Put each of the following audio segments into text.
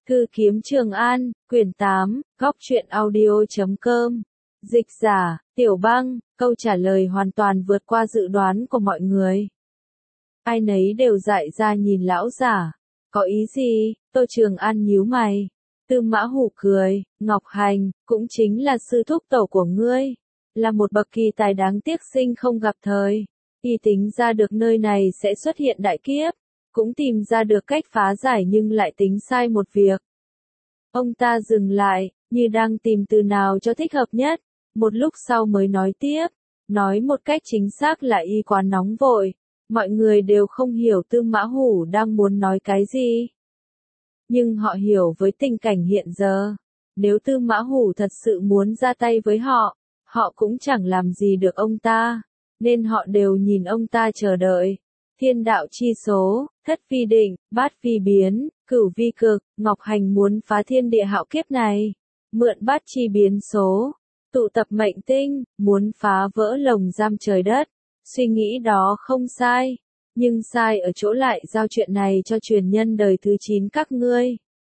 Thư kiếm Trường An, quyển 8, góc truyện audio.com. Dịch giả, Tiểu Băng, câu trả lời hoàn toàn vượt qua dự đoán của mọi người. Ai nấy đều dại ra nhìn lão giả. Có ý gì? Tô Trường An nhíu mày. Tư Mã Hủ cười, Ngọc Hành, cũng chính là sư thúc tổ của ngươi. Là một bậc kỳ tài đáng tiếc sinh không gặp thời. Y tính ra được nơi này sẽ xuất hiện đại kiếp. Cũng tìm ra được cách phá giải nhưng lại tính sai một việc. Ông ta dừng lại, như đang tìm từ nào cho thích hợp nhất, một lúc sau mới nói tiếp, nói một cách chính xác là y quá nóng vội, mọi người đều không hiểu Tư Mã Hủ đang muốn nói cái gì. Nhưng họ hiểu với tình cảnh hiện giờ, nếu Tư Mã Hủ thật sự muốn ra tay với họ, họ cũng chẳng làm gì được ông ta, nên họ đều nhìn ông ta chờ đợi. Thiên đạo chi số, thất phi định, bát phi biến, cửu vi cực, Ngọc Hành muốn phá thiên địa hạo kiếp này, mượn bát chi biến số, tụ tập mệnh tinh, muốn phá vỡ lồng giam trời đất. Suy nghĩ đó không sai, nhưng sai ở chỗ lại giao chuyện này cho truyền nhân đời thứ 9 các ngươi.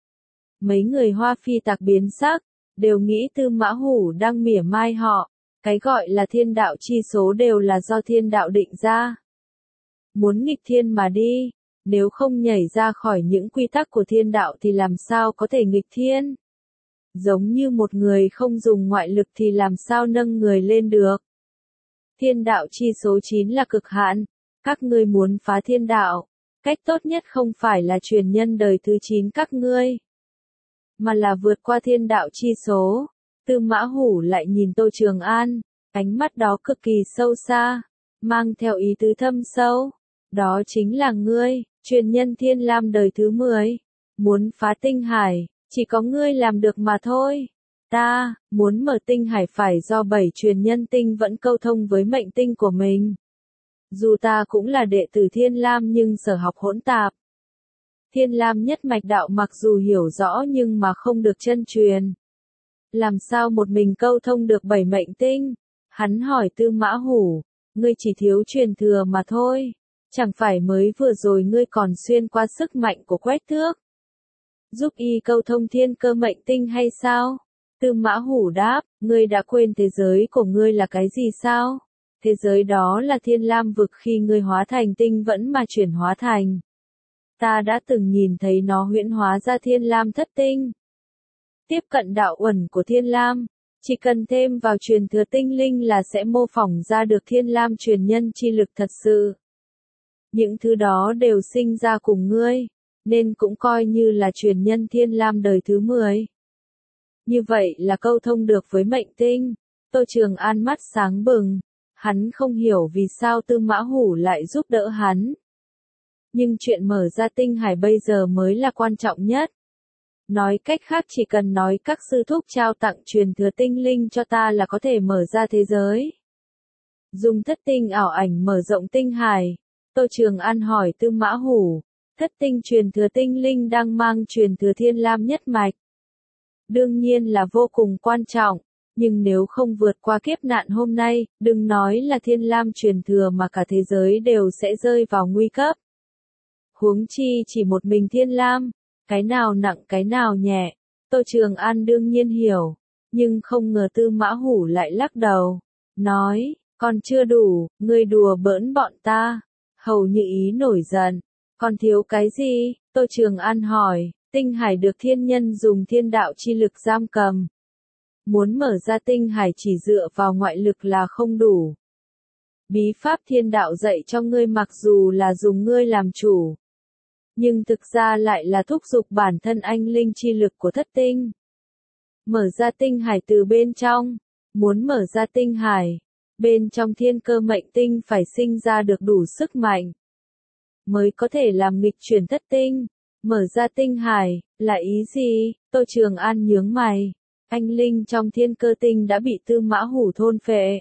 Mấy người Hoa Phi tạc biến sắc, đều nghĩ Tư Mã Hủ đang mỉa mai họ, cái gọi là thiên đạo chi số đều là do thiên đạo định ra. Muốn nghịch thiên mà đi, nếu không nhảy ra khỏi những quy tắc của thiên đạo thì làm sao có thể nghịch thiên? Giống như một người không dùng ngoại lực thì làm sao nâng người lên được? Thiên đạo chi số 9 là cực hạn, các ngươi muốn phá thiên đạo, cách tốt nhất không phải là truyền nhân đời thứ 9 các ngươi, mà là vượt qua thiên đạo chi số. Tư Mã Hủ lại nhìn Tô Trường An, ánh mắt đó cực kỳ sâu xa, mang theo ý tứ thâm sâu. Đó chính là ngươi, truyền nhân Thiên Lam đời thứ 10. Muốn phá tinh hải, chỉ có ngươi làm được mà thôi. Ta, muốn mở tinh hải phải do 7 truyền nhân tinh vẫn câu thông với mệnh tinh của mình. Dù ta cũng là đệ tử Thiên Lam nhưng sở học hỗn tạp. Thiên Lam nhất mạch đạo mặc dù hiểu rõ nhưng mà không được chân truyền. Làm sao một mình câu thông được 7 mệnh tinh? Hắn hỏi Tư Mã Hủ, ngươi chỉ thiếu truyền thừa mà thôi. Chẳng phải mới vừa rồi ngươi còn xuyên qua sức mạnh của Quét Thước, giúp y câu thông thiên cơ mệnh tinh hay sao? Tư Mã Hủ đáp, ngươi đã quên thế giới của ngươi là cái gì sao? Thế giới đó là Thiên Lam vực khi ngươi hóa thành tinh vẫn mà chuyển hóa thành. Ta đã từng nhìn thấy nó huyễn hóa ra Thiên Lam thất tinh. Tiếp cận đạo uẩn của Thiên Lam, chỉ cần thêm vào truyền thừa tinh linh là sẽ mô phỏng ra được Thiên Lam truyền nhân chi lực thật sự. Những thứ đó đều sinh ra cùng ngươi, nên cũng coi như là truyền nhân Thiên Lam đời thứ 10. Như vậy là câu thông được với mệnh tinh. Tô Trường An mắt sáng bừng, hắn không hiểu vì sao Tư Mã Hủ lại giúp đỡ hắn. Nhưng chuyện mở ra tinh hải bây giờ mới là quan trọng nhất. Nói cách khác chỉ cần nói các sư thúc trao tặng truyền thừa tinh linh cho ta là có thể mở ra thế giới. Dùng thất tinh ảo ảnh mở rộng tinh hải. Tô Trường An hỏi Tư Mã Hủ, thất tinh truyền thừa tinh linh đang mang truyền thừa Thiên Lam nhất mạch. Đương nhiên là vô cùng quan trọng, nhưng nếu không vượt qua kiếp nạn hôm nay, đừng nói là Thiên Lam truyền thừa mà cả thế giới đều sẽ rơi vào nguy cấp. Huống chi chỉ một mình Thiên Lam, cái nào nặng cái nào nhẹ, Tô Trường An đương nhiên hiểu, nhưng không ngờ Tư Mã Hủ lại lắc đầu, nói, còn chưa đủ, ngươi đùa bỡn bọn ta. Hầu Như Ý nổi giận, còn thiếu cái gì? Tô Trường An hỏi, tinh hải được thiên nhân dùng thiên đạo chi lực giam cầm. Muốn mở ra tinh hải chỉ dựa vào ngoại lực là không đủ. Bí pháp thiên đạo dạy cho ngươi mặc dù là dùng ngươi làm chủ, nhưng thực ra lại là thúc giục bản thân anh linh chi lực của thất tinh. Mở ra tinh hải từ bên trong, muốn mở ra tinh hải. Bên trong thiên cơ mệnh tinh phải sinh ra được đủ sức mạnh, mới có thể làm nghịch chuyển thất tinh, mở ra tinh hải, là ý gì? Tô Trường An nhướng mày, anh linh trong thiên cơ tinh đã bị Tư Mã Hủ thôn phệ.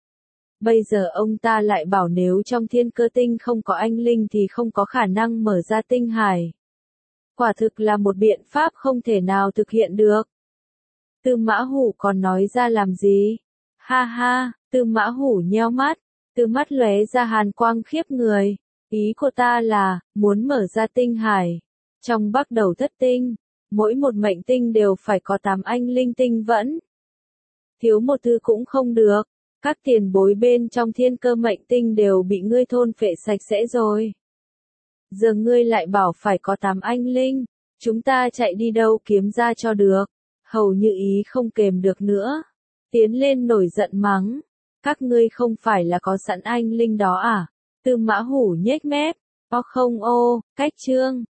Bây giờ ông ta lại bảo nếu trong thiên cơ tinh không có anh linh thì không có khả năng mở ra tinh hải. Quả thực là một biện pháp không thể nào thực hiện được. Tư Mã Hủ còn nói ra làm gì? Ha ha, Tư Mã Hủ nheo mắt, từ mắt lóe ra hàn quang khiếp người. Ý của ta là, muốn mở ra tinh hải. Trong bắt đầu thất tinh, Mỗi một mệnh tinh đều phải có 8 anh linh tinh vẫn. Thiếu một thứ cũng không được. Các tiền bối bên trong thiên cơ mệnh tinh đều bị ngươi thôn phệ sạch sẽ rồi. Giờ ngươi lại bảo phải có 8 anh linh. Chúng ta chạy đi đâu kiếm ra cho được. Hầu Như Ý không kềm được nữa. Tiến lên nổi giận mắng. Các ngươi không phải là có sẵn anh linh đó à? Tư Mã Hủ nhếch mép. Không cách chương.